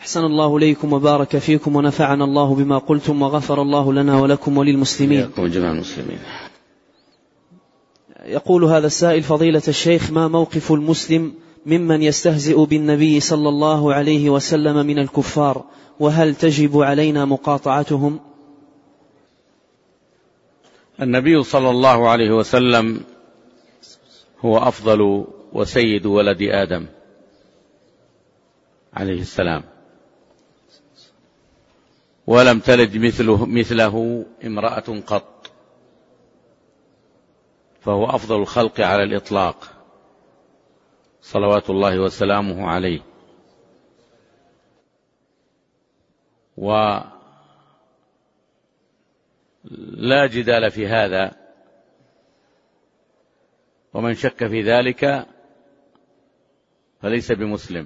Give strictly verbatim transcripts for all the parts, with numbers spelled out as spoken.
أحسن الله إليكم وبارك فيكم ونفعنا الله بما قلتم وغفر الله لنا ولكم وللمسلمين. جميع المسلمين. يقول هذا السائل: فضيلة الشيخ، ما موقف المسلم ممن يستهزئ بالنبي صلى الله عليه وسلم من الكفار، وهل تجب علينا مقاطعتهم؟ النبي صلى الله عليه وسلم هو أفضل وسيد ولد آدم عليه السلام، ولم تلد مثله, مثله امرأة قط، فهو أفضل الخلق على الإطلاق صلوات الله وسلامه عليه. ولا جدال في هذا، ومن شك في ذلك فليس بمسلم.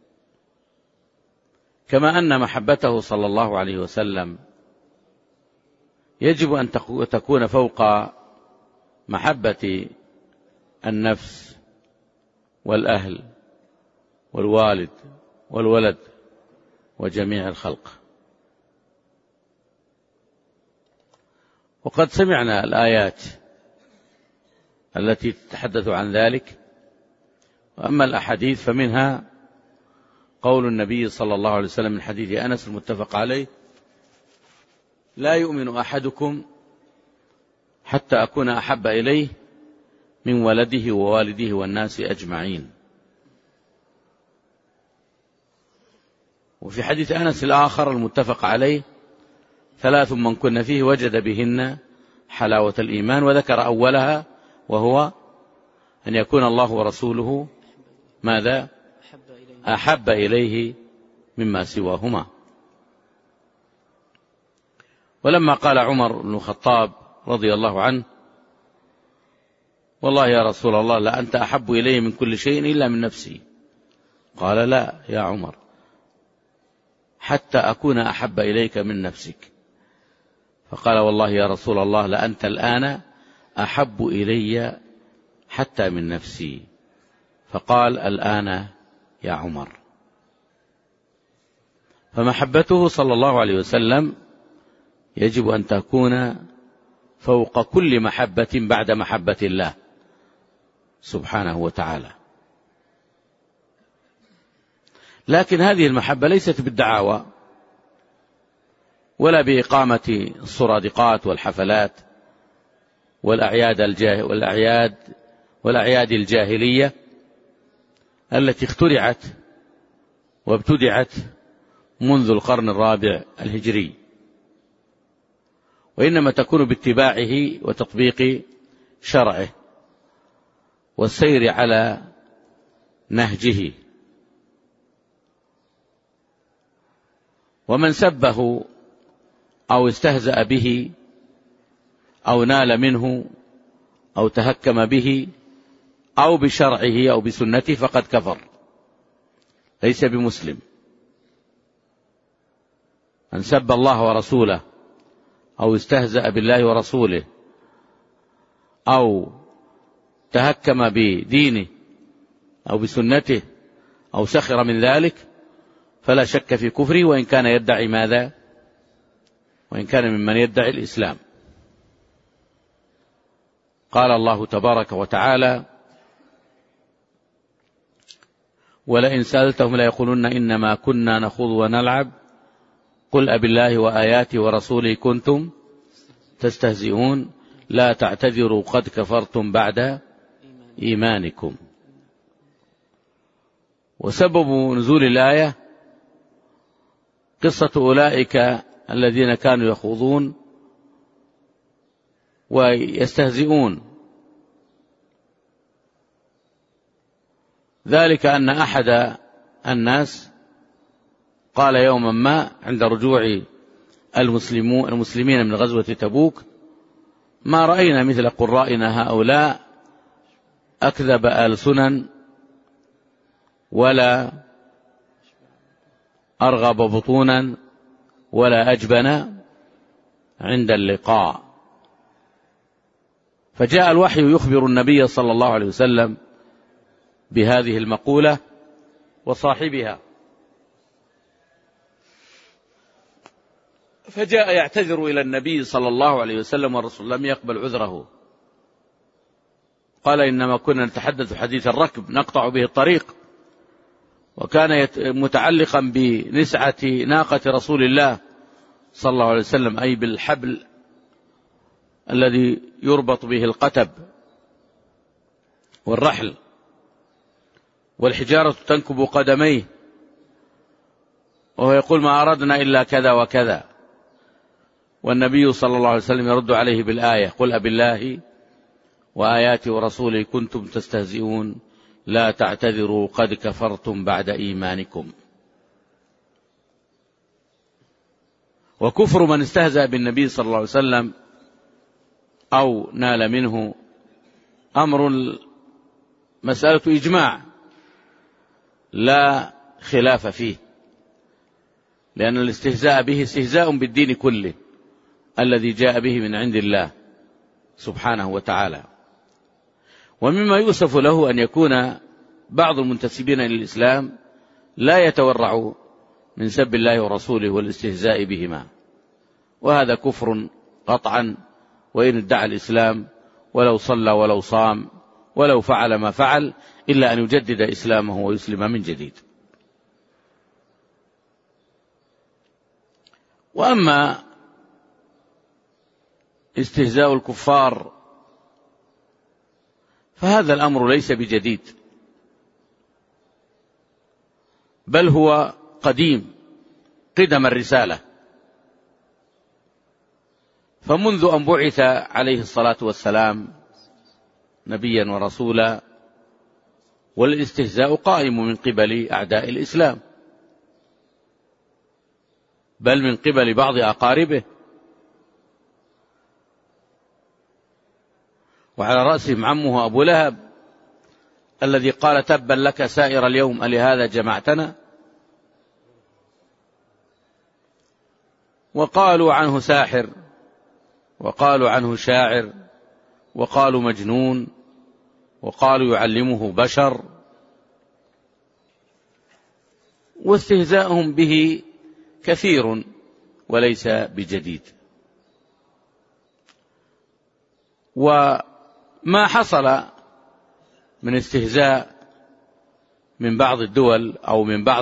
كما أن محبته صلى الله عليه وسلم يجب أن تكون فوق محبة النفس والأهل والوالد والولد وجميع الخلق. وقد سمعنا الآيات التي تتحدث عن ذلك، وأما الأحاديث فمنها قول النبي صلى الله عليه وسلم من حديث أنس المتفق عليه: لا يؤمن أحدكم حتى أكون أحب إليه من ولده ووالده والناس أجمعين. وفي حديث أنس الآخر المتفق عليه: ثلاث من كن فيه وجد بهن حلاوة الإيمان، وذكر أولها وهو أن يكون الله ورسوله ماذا؟ أحب إليه مما سواهما. ولما قال عمر بن الخطاب رضي الله عنه: والله يا رسول الله لا أنت أحب إلي من كل شيء إلا من نفسي، قال: لا يا عمر، حتى أكون أحب إليك من نفسك. فقال: والله يا رسول الله لا أنت الآن أحب إلي حتى من نفسي. فقال: الآن يا عمر. فمحبته صلى الله عليه وسلم يجب أن تكون فوق كل محبة بعد محبة الله سبحانه وتعالى. لكن هذه المحبة ليست بالدعاوى ولا بإقامة الصرادقات والحفلات والأعياد الجاه والأعياد والأعياد الجاهلية التي اخترعت وابتدعت منذ القرن الرابع الهجري، وإنما تكون باتباعه وتطبيق شرعه والسير على نهجه. ومن سبه أو استهزأ به أو نال منه أو تهكم به أو بشرعه أو بسنته فقد كفر، ليس بمسلم. من سب الله ورسوله أو استهزأ بالله ورسوله أو تهكم بدينه أو بسنته أو سخر من ذلك فلا شك في كفره، وإن كان يدعي ماذا؟ وإن كان ممن يدعي الإسلام. قال الله تبارك وتعالى: ولئن سألتهم ليقولن إنما كنا نخوض ونلعب قل أبالله وآياته ورسوله كنتم تستهزئون لا تعتذروا قد كفرتم بعد إيمانكم. وسبب نزول الآية قصة أولئك الذين كانوا يخوضون ويستهزئون، ذلك أن أحد الناس قال يوما ما عند رجوع المسلمين من غزوة تبوك: ما رأينا مثل قرائنا هؤلاء أكذب ألسنا ولا أرغب بطونا ولا أجبن عند اللقاء. فجاء الوحي يخبر النبي صلى الله عليه وسلم بهذه المقولة وصاحبها، فجاء يعتذر إلى النبي صلى الله عليه وسلم والرسول لم يقبل عذره، قال إنما كنا نتحدث حديث الركب نقطع به الطريق، وكان متعلقا بنسعة ناقة رسول الله صلى الله عليه وسلم، أي بالحبل الذي يربط به القتب والرحل، والحجارة تنكب قدميه، وهو يقول ما أردنا إلا كذا وكذا، والنبي صلى الله عليه وسلم يرد عليه بالآية قل أبالله وآياته ورسوله كنتم تستهزئون لا تعتذروا قد كفرتم بعد إيمانكم. وكفر من استهزأ بالنبي صلى الله عليه وسلم أو نال منه أمر مسألة إجماع لا خلاف فيه، لأن الاستهزاء به استهزاء بالدين كله الذي جاء به من عند الله سبحانه وتعالى. ومما يؤسف له أن يكون بعض المنتسبين إلى الإسلام لا يتورع من سب الله ورسوله والاستهزاء بهما، وهذا كفر قطعا، وإن ادعى الإسلام ولو صلى ولو صام ولو فعل ما فعل إلا أن يجدد إسلامه ويسلم من جديد. وأما استهزاء الكفار فهذا الأمر ليس بجديد، بل هو قديم قدم الرسالة، فمنذ أن بعث عليه الصلاة والسلام نبيا ورسولا والاستهزاء قائم من قبل أعداء الإسلام، بل من قبل بعض أقاربه، وعلى رأسهم عمه أبو لهب الذي قال تبا لك سائر اليوم ألهذا جمعتنا، وقالوا عنه ساحر، وقالوا عنه شاعر، وقالوا مجنون، وقالوا يعلمه بشر، واستهزاءهم به كثير وليس بجديد. وما حصل من استهزاء من بعض الدول أو من بعض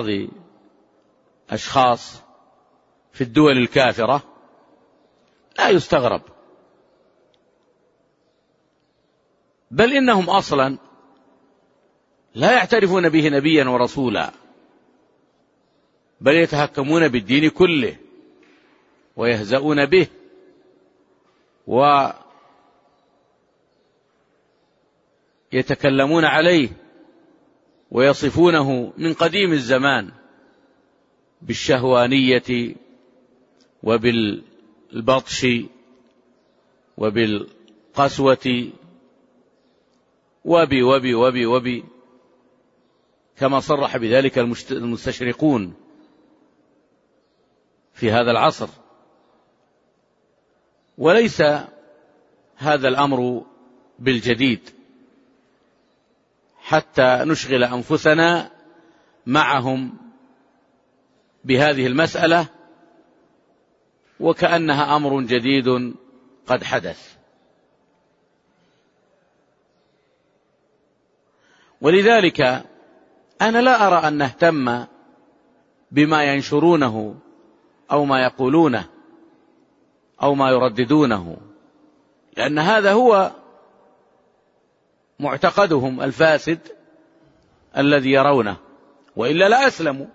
أشخاص في الدول الكافرة لا يستغرب، بل إنهم أصلا لا يعترفون به نبيا ورسولا، بل يتهكمون بالدين كله ويهزؤون به ويتكلمون عليه ويصفونه من قديم الزمان بالشهوانية وبالبطش وبالقسوة وبي وبي وبي وبي كما صرح بذلك المستشرقون في هذا العصر. وليس هذا الأمر بالجديد حتى نشغل أنفسنا معهم بهذه المسألة وكأنها أمر جديد قد حدث. ولذلك أنا لا أرى أن نهتم بما ينشرونه أو ما يقولونه أو ما يرددونه، لأن هذا هو معتقدهم الفاسد الذي يرونه، وإلا لا أسلموا.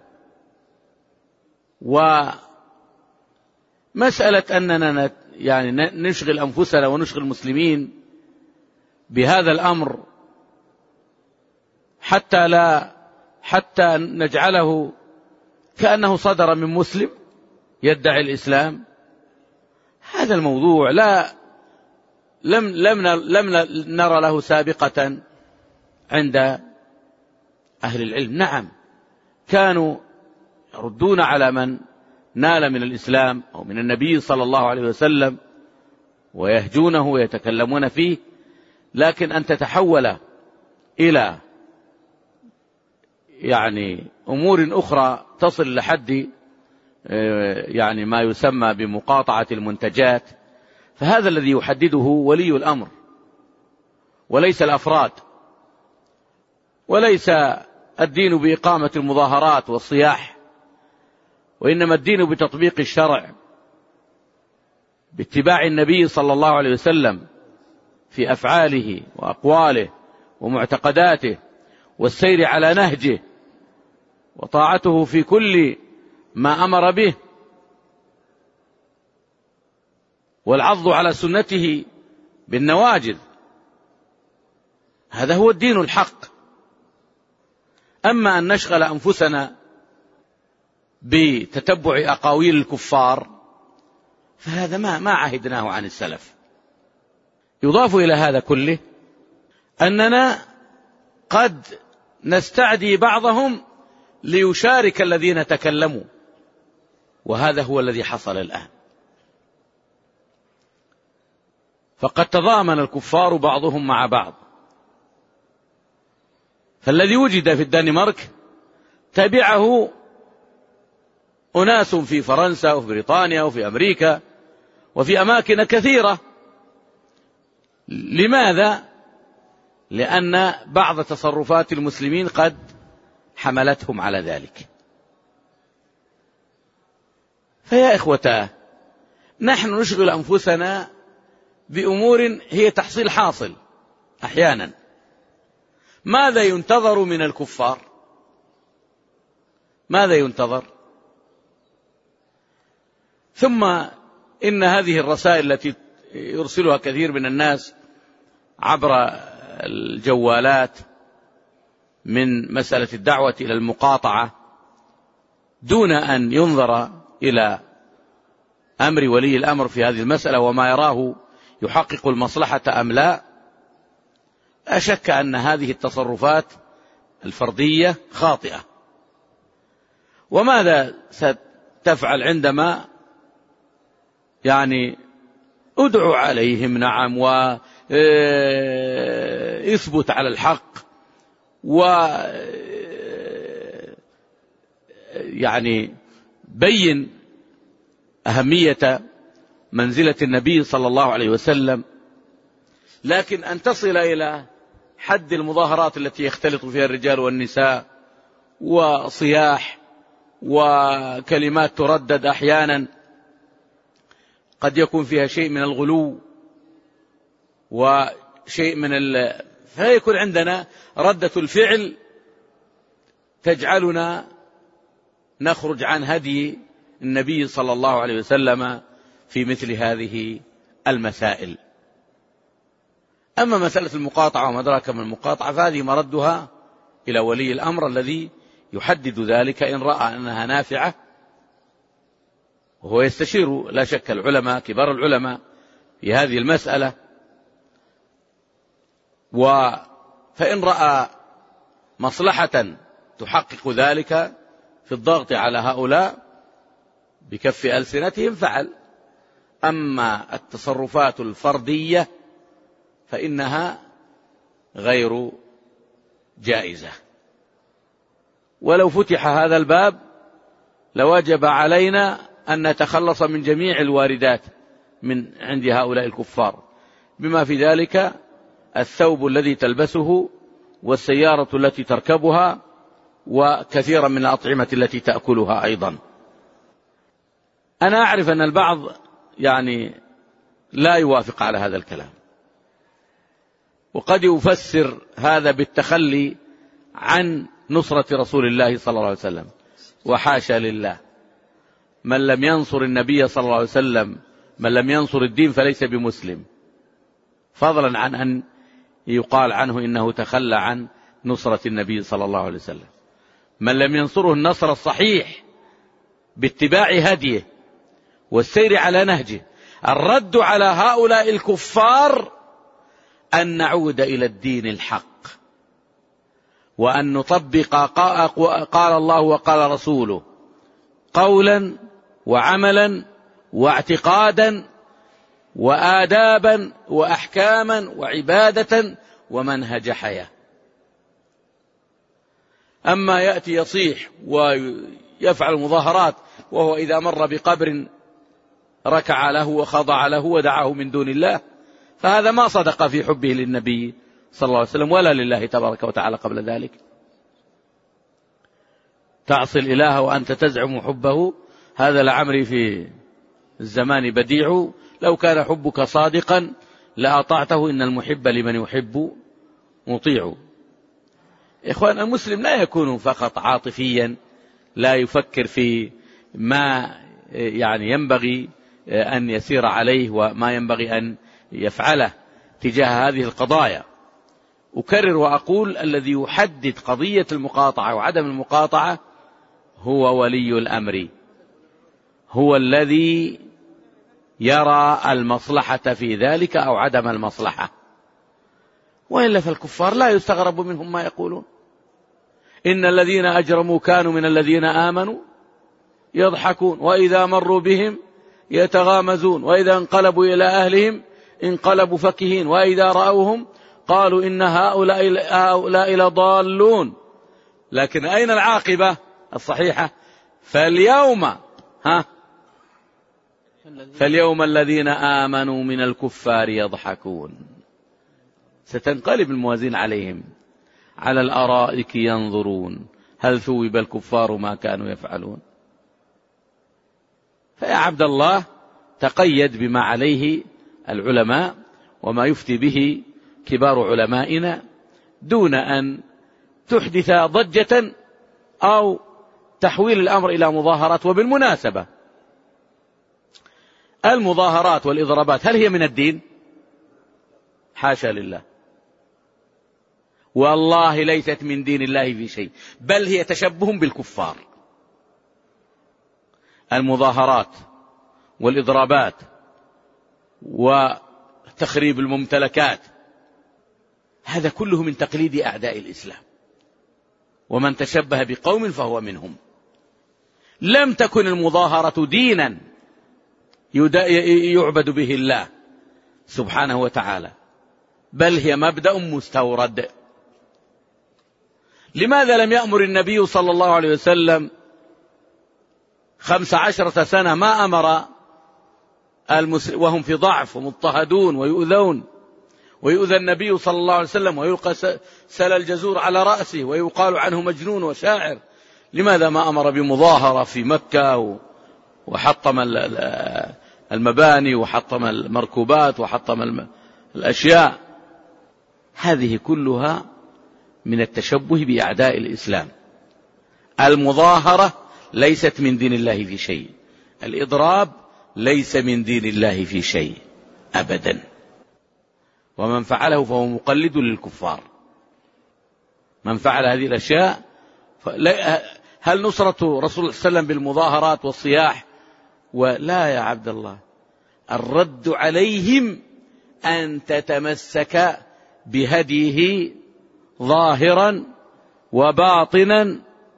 ومسألة أننا يعني نشغل أنفسنا ونشغل المسلمين بهذا الأمر حتى لا حتى نجعله كأنه صدر من مسلم يدعي الإسلام، هذا الموضوع لا لم لم لم نرى له سابقة عند أهل العلم. نعم، كانوا يردون على من نال من الإسلام أو من النبي صلى الله عليه وسلم ويهجونه ويتكلمون فيه، لكن أن تتحول إلى يعني أمور أخرى تصل لحد يعني ما يسمى بمقاطعة المنتجات، فهذا الذي يحدده ولي الأمر وليس الأفراد، وليس الدين بإقامة المظاهرات والصياح، وإنما الدين بتطبيق الشرع، باتباع النبي صلى الله عليه وسلم في أفعاله وأقواله ومعتقداته، والسير على نهجه، وطاعته في كل ما أمر به، والعض على سنته بالنواجذ. هذا هو الدين الحق. أما أن نشغل أنفسنا بتتبع أقاويل الكفار فهذا ما ما عهدناه عن السلف. يضاف إلى هذا كله أننا قد نستعدي بعضهم ليشارك الذين تكلموا، وهذا هو الذي حصل الآن. فقد تضامن الكفار بعضهم مع بعض، فالذي وجد في الدنمارك تبعه أناس في فرنسا وفي بريطانيا وفي أمريكا وفي أماكن كثيرة. لماذا؟ لأن بعض تصرفات المسلمين قد حملتهم على ذلك. فيا إخوتاه، نحن نشغل أنفسنا بأمور هي تحصيل حاصل أحيانا. ماذا ينتظر من الكفار؟ ماذا ينتظر؟ ثم إن هذه الرسائل التي يرسلها كثير من الناس عبر الجوالات من مسألة الدعوة إلى المقاطعة دون أن ينظر إلى أمر ولي الأمر في هذه المسألة وما يراه يحقق المصلحة أم لا، لا شك أن هذه التصرفات الفردية خاطئة. وماذا ستفعل عندما يعني ادعو عليهم؟ نعم، ويثبت على الحق، و يعني بين أهمية منزلة النبي صلى الله عليه وسلم. لكن أن تصل إلى حد المظاهرات التي يختلط فيها الرجال والنساء، وصياح وكلمات تردد أحيانا قد يكون فيها شيء من الغلو وشيء من ال... فيكون عندنا ردة الفعل تجعلنا نخرج عن هدي النبي صلى الله عليه وسلم في مثل هذه المسائل. أما مسألة المقاطعة وما أدراك من المقاطعة فهذه مردها إلى ولي الأمر الذي يحدد ذلك إن رأى أنها نافعة، وهو يستشير لا شك العلماء كبار العلماء في هذه المسألة، فإن رأى مصلحة تحقق ذلك في الضغط على هؤلاء بكف ألسنتهم فعل. أما التصرفات الفردية فإنها غير جائزة. ولو فتح هذا الباب لوجب علينا أن نتخلص من جميع الواردات من عند هؤلاء الكفار، بما في ذلك الثوب الذي تلبسه، والسيارة التي تركبها، وكثيرا من الأطعمة التي تأكلها أيضا. أنا أعرف أن البعض يعني لا يوافق على هذا الكلام، وقد يفسر هذا بالتخلي عن نصرة رسول الله صلى الله عليه وسلم، وحاشا لله. من لم ينصر النبي صلى الله عليه وسلم، من لم ينصر الدين فليس بمسلم، فضلا عن أن يقال عنه إنه تخلى عن نصرة النبي صلى الله عليه وسلم. من لم ينصره النصر الصحيح باتباع هديه والسير على نهجه. الرد على هؤلاء الكفار أن نعود إلى الدين الحق، وأن نطبق قال الله وقال رسوله قولا وعملا واعتقادا وآدابا وأحكاما وعبادة ومنهج حياة. أما يأتي يصيح ويفعل مظاهرات وهو إذا مر بقبر ركع له وخضع له ودعاه من دون الله، فهذا ما صدق في حبه للنبي صلى الله عليه وسلم ولا لله تبارك وتعالى قبل ذلك. تعصي الإله وأنت تزعم حبه، هذا لعمري في الزمان بديع، لو كان حبك صادقا لأطعته، إن المحب لمن يحب مطيع. إخوان، المسلم لا يكون فقط عاطفيا، لا يفكر في ما يعني ينبغي أن يسير عليه وما ينبغي أن يفعله تجاه هذه القضايا. أكرر وأقول: الذي يحدد قضية المقاطعة وعدم المقاطعة هو ولي الأمر، هو الذي يرى المصلحة في ذلك أو عدم المصلحة، وإلا فالكفار لا يستغرب منهم ما يقولون. إن الذين أجرموا كانوا من الذين آمنوا يضحكون وإذا مروا بهم يتغامزون وإذا انقلبوا إلى أهلهم انقلبوا فكهين وإذا رأوهم قالوا إن هؤلاء هؤلاء لضالون. لكن أين العاقبة الصحيحة؟ فاليوم ها فاليوم الذين آمنوا من الكفار يضحكون. ستنقلب الموازين عليهم، على الأرائك ينظرون هل ثوب الكفار ما كانوا يفعلون. فيا عبد الله، تقيد بما عليه العلماء وما يفتي به كبار علمائنا دون أن تحدث ضجة أو تحويل الأمر إلى مظاهرات. وبالمناسبة، المظاهرات والإضرابات هل هي من الدين؟ حاشا لله، والله ليست من دين الله في شيء، بل هي تشبه بالكفار. المظاهرات والإضرابات وتخريب الممتلكات هذا كله من تقليد أعداء الإسلام، ومن تشبه بقوم فهو منهم. لم تكن المظاهرة دينا يعبد به الله سبحانه وتعالى، بل هي مبدأ مستورد. لماذا لم يأمر النبي صلى الله عليه وسلم خمس عشرة سنة ما أمر المسلمين وهم في ضعف ومضطهدون ويؤذون، ويؤذى النبي صلى الله عليه وسلم ويلقى سل الجزور على رأسه ويقال عنه مجنون وشاعر؟ لماذا ما أمر بمظاهرة في مكة وحطم المباني وحطم المركوبات وحطم الأشياء؟ هذه كلها من التشبه بأعداء الإسلام. المظاهرة ليست من دين الله في شيء، الإضراب ليس من دين الله في شيء أبدا، ومن فعله فهو مقلد للكفار. من فعل هذه الأشياء، هل نصرة رسول الله صلى الله عليه وسلم بالمظاهرات والصياح؟ ولا يا عبد الله، الرد عليهم أن تتمسك بهديه ظاهرا وباطنا،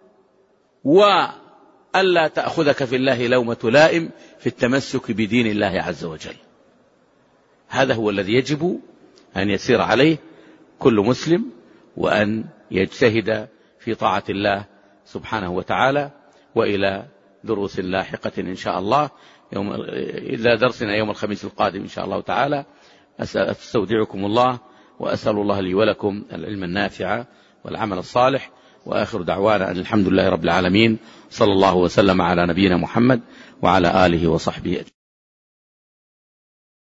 وألا تأخذك في الله لومة لائم في التمسك بدين الله عز وجل. هذا هو الذي يجب أن يسير عليه كل مسلم، وأن يجتهد في طاعة الله سبحانه وتعالى. وإلى دروس لاحقة إن شاء الله، يوم إلى درسنا يوم الخميس القادم إن شاء الله تعالى. أستودعكم الله، وأسأل الله لي ولكم العلم النافع والعمل الصالح، وآخر دعوانا أن الحمد لله رب العالمين، صلى الله وسلم على نبينا محمد وعلى آله وصحبه أجمعين.